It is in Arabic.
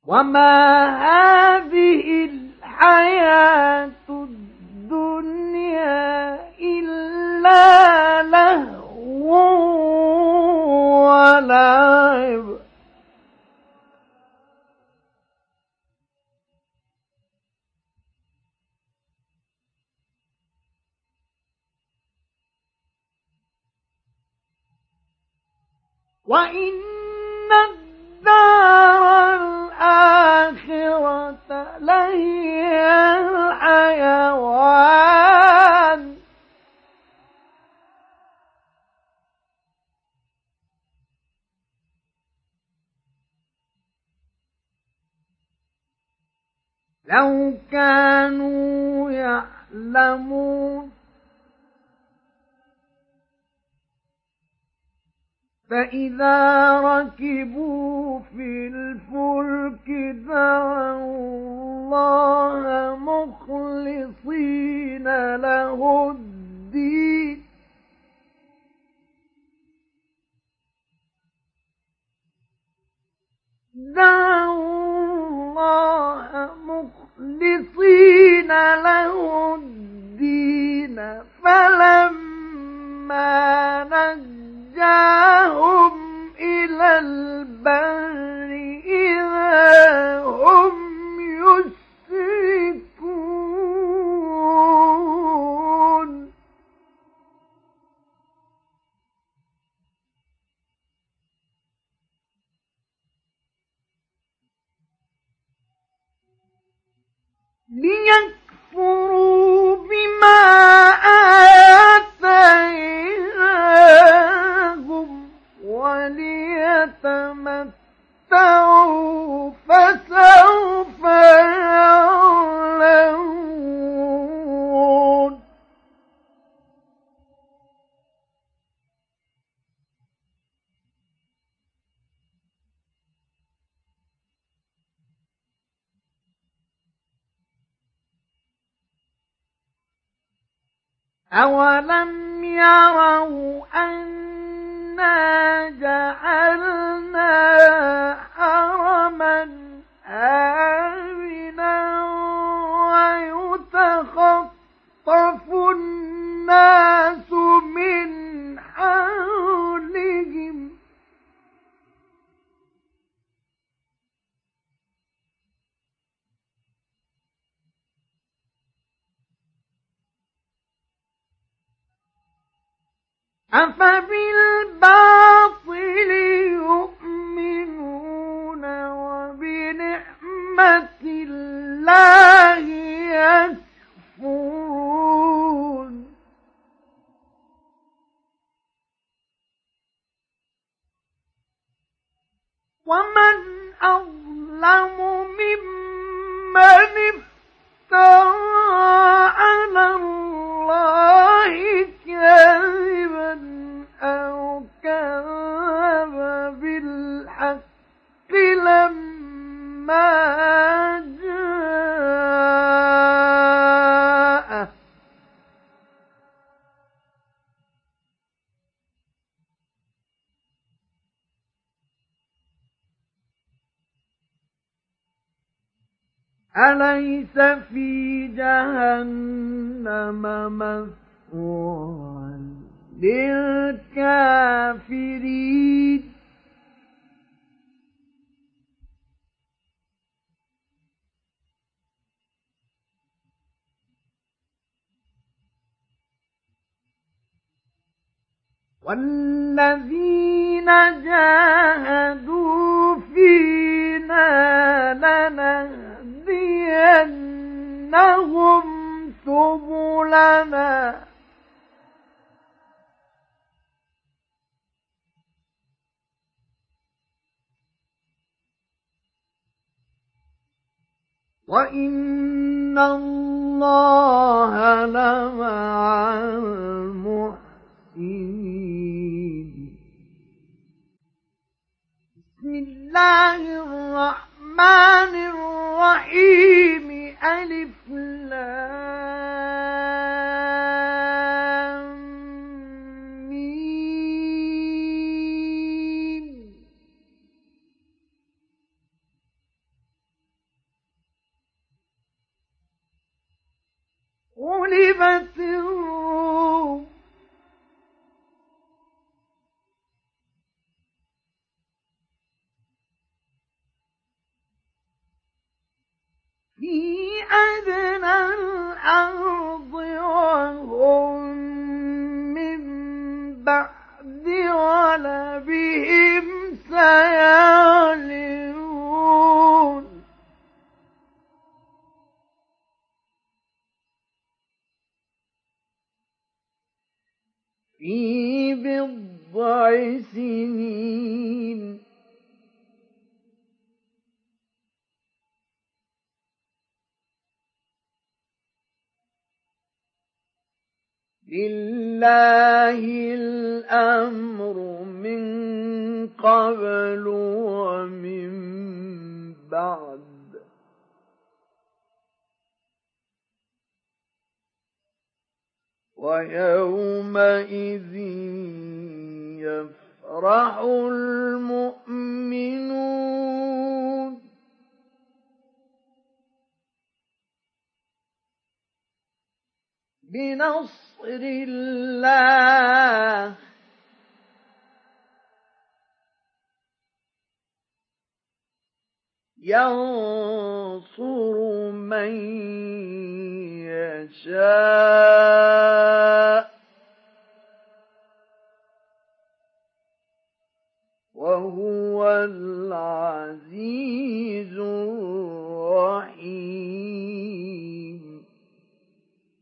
وما هذه الحياة الدنيا إلا لهو ولعب وإن الدار الآخرة لهي الحيوان لو كانوا يعلمون فإذا ركبوا في الفلك دعوا الله مخلصين له الدين فلما نجاهم إلى البر إذا هم يشركون ليكفروا بما آتيناهم وليتمتعوا فسوف يعلمون أولم يروا أنا جعلنا حرما آمنا ويتخطف الناس من حولهم أفبالباطل يؤمنون وبنعمة الله يكفرون ومن أظلم ممن افترى على الله كذبا أو كذب بالحق لما جاءه أليس في جهنم مثوى للكافرين والذين جاهدوا فينا لنهدينهم سبلنا وإن الله لمع المحسنين بسم الله الرحمن الرحيم ألف لام ميم غلبت الروم في أدنى الأرض وهم من بعد غلبهم سيغلبون في بضع سنين لله الأمر من قبل ومن بعد ويومئذ يفرح المؤمنون بنصر الله ينصر من يشاء